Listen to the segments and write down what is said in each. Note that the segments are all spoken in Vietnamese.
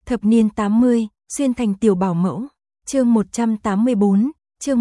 Thập niên 80, xuyên thành tiểu bảo mẫu. Chương 184, chương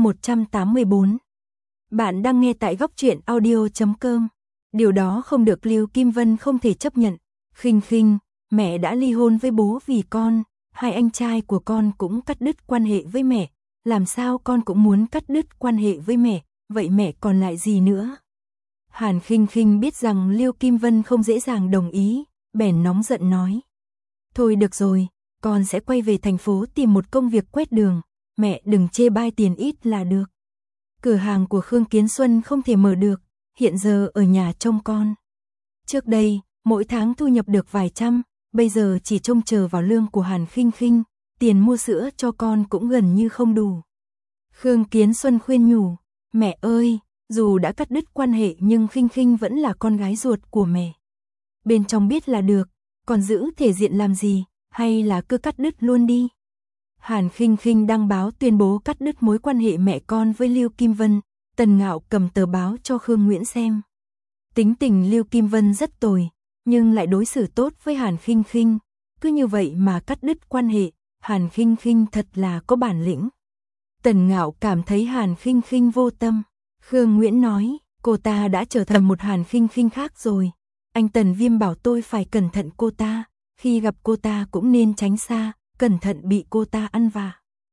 184. Bạn đang nghe tại góc truyện audio.com. Điều đó không được, Lưu Kim Vân không thể chấp nhận. Khinh Khinh, mẹ đã ly hôn với bố vì con, hai anh trai của con cũng cắt đứt quan hệ với mẹ, làm sao con cũng muốn cắt đứt quan hệ với mẹ, vậy mẹ còn lại gì nữa? Hàn Khinh Khinh biết rằng Lưu Kim Vân không dễ dàng đồng ý, bèn nóng giận nói. Thôi được rồi, con sẽ quay về thành phố tìm một công việc quét đường, mẹ đừng chê bai tiền ít là được. Cửa hàng của Khương Kiến Xuân không thể mở được, hiện giờ ở nhà trông con. Trước đây, mỗi tháng thu nhập được vài trăm, bây giờ chỉ trông chờ vào lương của Hàn Khinh Khinh, tiền mua sữa cho con cũng gần như không đủ. Khương Kiến Xuân khuyên nhủ, mẹ ơi, dù đã cắt đứt quan hệ nhưng Khinh Khinh vẫn là con gái ruột của mẹ. Bên trong biết là được, còn giữ thể diện làm gì, hay là cứ cắt đứt luôn đi. Hàn Khinh Khinh đăng báo tuyên bố cắt đứt mối quan hệ mẹ con với Lưu Kim Vân, Tần Ngạo cầm tờ báo cho Khương Nguyễn xem. Tính tình Lưu Kim Vân rất tồi, nhưng lại đối xử tốt với Hàn Khinh Khinh, cứ như vậy mà cắt đứt quan hệ, Hàn Khinh Khinh thật là có bản lĩnh. Tần Ngạo cảm thấy Hàn Khinh Khinh vô tâm. Khương Nguyễn nói, cô ta đã trở thành một Hàn Khinh Khinh khác rồi. Anh Tần Viêm bảo tôi phải cẩn thận cô ta, khi gặp cô ta cũng nên tránh xa, cẩn thận bị cô ta ăn vạ.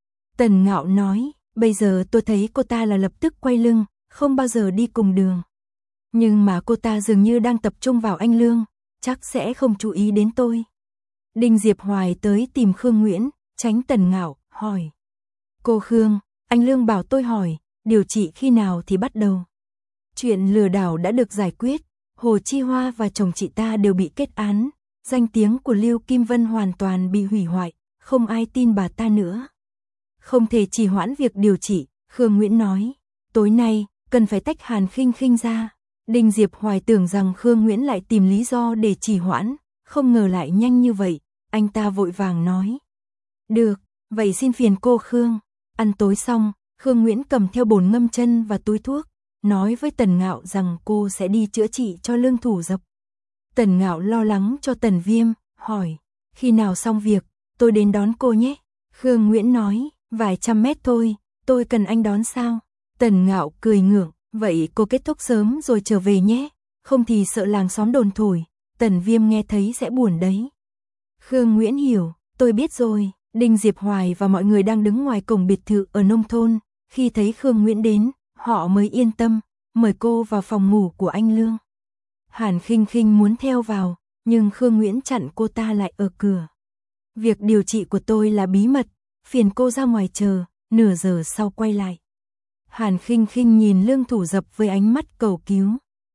Tần Ngạo nói, bây giờ tôi thấy cô ta là lập tức quay lưng, không bao giờ đi cùng đường. Nhưng mà cô ta dường như đang tập trung vào anh Lương, chắc sẽ không chú ý đến tôi. Đinh Diệp Hoài tới tìm Khương Nguyễn, tránh Tần Ngạo, hỏi. Cô Khương, anh Lương bảo tôi hỏi, điều trị khi nào thì bắt đầu? Chuyện lừa đảo đã được giải quyết, Hồ Chi Hoa và chồng chị ta đều bị kết án, danh tiếng của Lưu Kim Vân hoàn toàn bị hủy hoại, không ai tin bà ta nữa. Không thể trì hoãn việc điều trị, Khương Nguyễn nói, tối nay, cần phải tách Hàn Khinh Khinh ra. Đinh Diệp Hoài tưởng rằng Khương Nguyễn lại tìm lý do để trì hoãn, không ngờ lại nhanh như vậy, anh ta vội vàng nói. Được, vậy xin phiền cô Khương. Ăn tối xong, Khương Nguyễn cầm theo bồn ngâm chân và túi thuốc, nói với Tần Ngạo rằng cô sẽ đi chữa trị cho Lương Thủ Dập. Tần Ngạo lo lắng cho Tần Viêm, hỏi, khi nào xong việc, tôi đến đón cô nhé. Khương Nguyễn nói, vài trăm mét thôi, tôi cần anh đón sao? Tần Ngạo cười ngượng, vậy cô kết thúc sớm rồi trở về nhé, không thì sợ làng xóm đồn thổi, Tần Viêm nghe thấy sẽ buồn đấy. Khương Nguyễn hiểu, tôi biết rồi. Đinh Diệp Hoài và mọi người đang đứng ngoài cổng biệt thự ở nông thôn, khi thấy Khương Nguyễn đến, họ mới yên tâm, mời cô vào phòng ngủ của anh Lương. Hàn Khinh Khinh muốn theo vào, nhưng Khương Nguyễn chặn cô ta lại ở cửa. Việc điều trị của tôi là bí mật, phiền cô ra ngoài chờ, nửa giờ sau quay lại. Hàn Khinh Khinh nhìn Lương Thủ Dập với ánh mắt cầu cứu.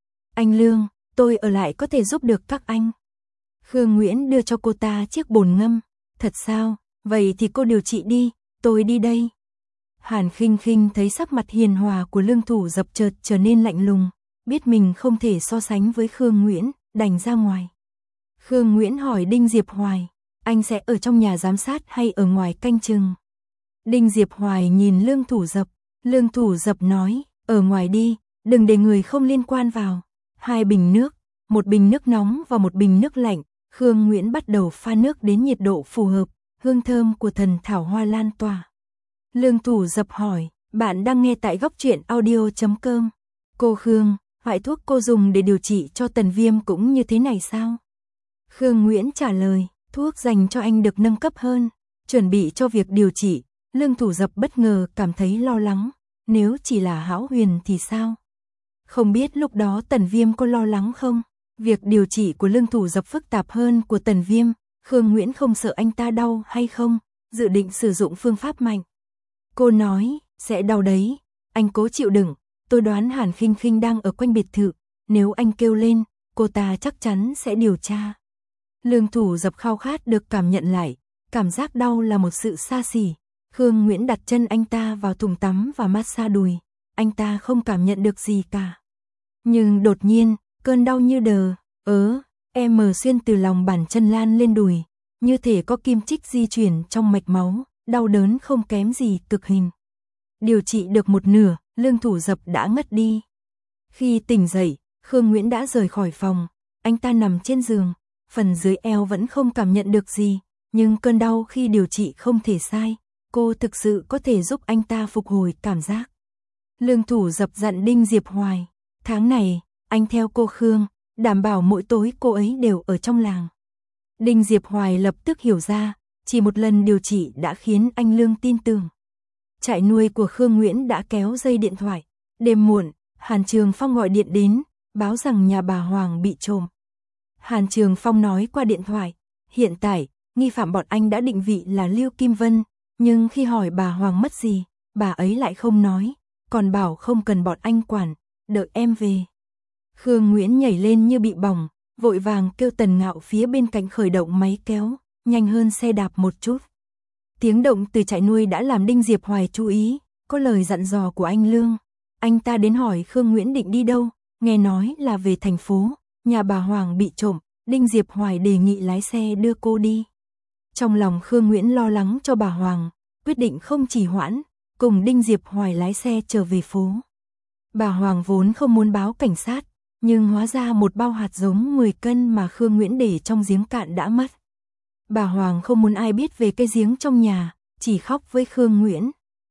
Anh Lương, tôi ở lại có thể giúp được các anh. Khương Nguyễn đưa cho cô ta chiếc bồn ngâm. Thật sao? Vậy thì cô điều trị đi, tôi đi đây. Hàn Khinh Khinh thấy sắc mặt hiền hòa của Lương Thủ Dập chợt trở nên lạnh lùng, biết mình không thể so sánh với Khương Nguyễn, đành ra ngoài. Khương Nguyễn hỏi Đinh Diệp Hoài, anh sẽ ở trong nhà giám sát hay ở ngoài canh chừng? Đinh Diệp Hoài nhìn Lương Thủ Dập, Lương Thủ Dập nói, ở ngoài đi, đừng để người không liên quan vào. 2 bình nước, một bình nước nóng và một bình nước lạnh, Khương Nguyễn bắt đầu pha nước đến nhiệt độ phù hợp. Hương thơm của thần thảo hoa lan tỏa. Lương Thủ Dập hỏi, bạn đang nghe tại góc truyện audio.com. Cô Khương, loại thuốc cô dùng để điều trị cho Tần Viêm cũng như thế này sao? Khương Nguyễn trả lời, thuốc dành cho anh được nâng cấp hơn, chuẩn bị cho việc điều trị. Lương Thủ Dập bất ngờ cảm thấy lo lắng, nếu chỉ là Hão Huyền thì sao? Không biết lúc đó Tần Viêm có lo lắng không? Việc điều trị của Lương Thủ Dập phức tạp hơn của Tần Viêm. Khương Nguyễn không sợ anh ta đau hay không, dự định sử dụng phương pháp mạnh. Cô nói, sẽ đau đấy, anh cố chịu đựng, tôi đoán Hàn Khinh Khinh đang ở quanh biệt thự, nếu anh kêu lên, cô ta chắc chắn sẽ điều tra. Lương Thủ Dập khao khát được cảm nhận lại, cảm giác đau là một sự xa xỉ. Khương Nguyễn đặt chân anh ta vào thùng tắm và massage đùi, anh ta không cảm nhận được gì cả. Nhưng đột nhiên, cơn đau như đờ, em xuyên từ lòng bàn chân lan lên đùi, như thể có kim chích di chuyển trong mạch máu, đau đớn không kém gì cực hình. Điều trị được một nửa, Lương Thủ Dập đã ngất đi. Khi tỉnh dậy, Khương Nguyễn đã rời khỏi phòng, anh ta nằm trên giường, phần dưới eo vẫn không cảm nhận được gì, nhưng cơn đau khi điều trị không thể sai, cô thực sự có thể giúp anh ta phục hồi cảm giác. Lương Thủ dập dặn Đinh Diệp Hoài, tháng này, anh theo cô Khương, đảm bảo mỗi tối cô ấy đều ở trong làng. Đinh Diệp Hoài lập tức hiểu ra, chỉ một lần điều trị đã khiến anh Lương tin tưởng. Trại nuôi của Khương Nguyễn đã kéo dây điện thoại. Đêm muộn, Hàn Trường Phong gọi điện đến, báo rằng nhà bà Hoàng bị trộm. Hàn Trường Phong nói qua điện thoại, hiện tại, nghi phạm bọn anh đã định vị là Lưu Kim Vân, nhưng khi hỏi bà Hoàng mất gì, bà ấy lại không nói, còn bảo không cần bọn anh quản, đợi em về. Khương Nguyễn nhảy lên như bị bỏng, vội vàng kêu Tần Ngạo phía bên cạnh khởi động máy kéo, nhanh hơn xe đạp một chút. Tiếng động từ trại nuôi đã làm Đinh Diệp Hoài chú ý, có lời dặn dò của anh Lương. Anh ta đến hỏi Khương Nguyễn định đi đâu, nghe nói là về thành phố, nhà bà Hoàng bị trộm, Đinh Diệp Hoài đề nghị lái xe đưa cô đi. Trong lòng Khương Nguyễn lo lắng cho bà Hoàng, quyết định không trì hoãn, cùng Đinh Diệp Hoài lái xe trở về phố. Bà Hoàng vốn không muốn báo cảnh sát, nhưng hóa ra một bao hạt giống 10 cân mà Khương Nguyễn để trong giếng cạn đã mất. Bà Hoàng không muốn ai biết về cái giếng trong nhà, chỉ khóc với Khương Nguyễn.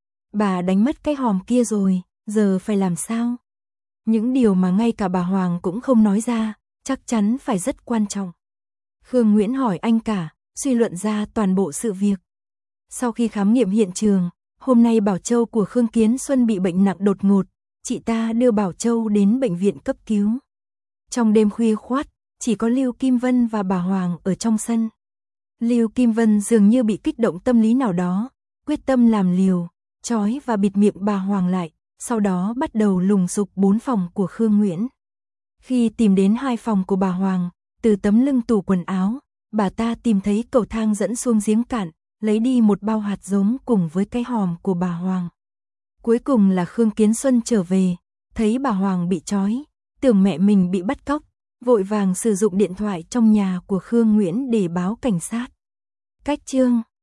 Bà đánh mất cái hòm kia rồi, giờ phải làm sao? Những điều mà ngay cả bà Hoàng cũng không nói ra, chắc chắn phải rất quan trọng. Khương Nguyễn hỏi anh cả, suy luận ra toàn bộ sự việc. Sau khi khám nghiệm hiện trường, hôm nay Bảo Châu của Khương Kiến Xuân bị bệnh nặng đột ngột, chị ta đưa Bảo Châu đến bệnh viện cấp cứu. Trong đêm khuya khoắt, chỉ có Lưu Kim Vân và bà Hoàng ở trong sân. Lưu Kim Vân dường như bị kích động tâm lý nào đó, quyết tâm làm liều, trói và bịt miệng bà Hoàng lại, sau đó bắt đầu lùng sục 4 phòng của Khương Nguyễn. Khi tìm đến 2 phòng của bà Hoàng, từ tấm lưng tủ quần áo, bà ta tìm thấy cầu thang dẫn xuống giếng cạn, lấy đi một bao hạt giống cùng với cái hòm của bà Hoàng. Cuối cùng là Khương Kiến Xuân trở về, thấy bà Hoàng bị trói, tưởng mẹ mình bị bắt cóc, vội vàng sử dụng điện thoại trong nhà của Khương Nguyễn để báo cảnh sát. Cách chương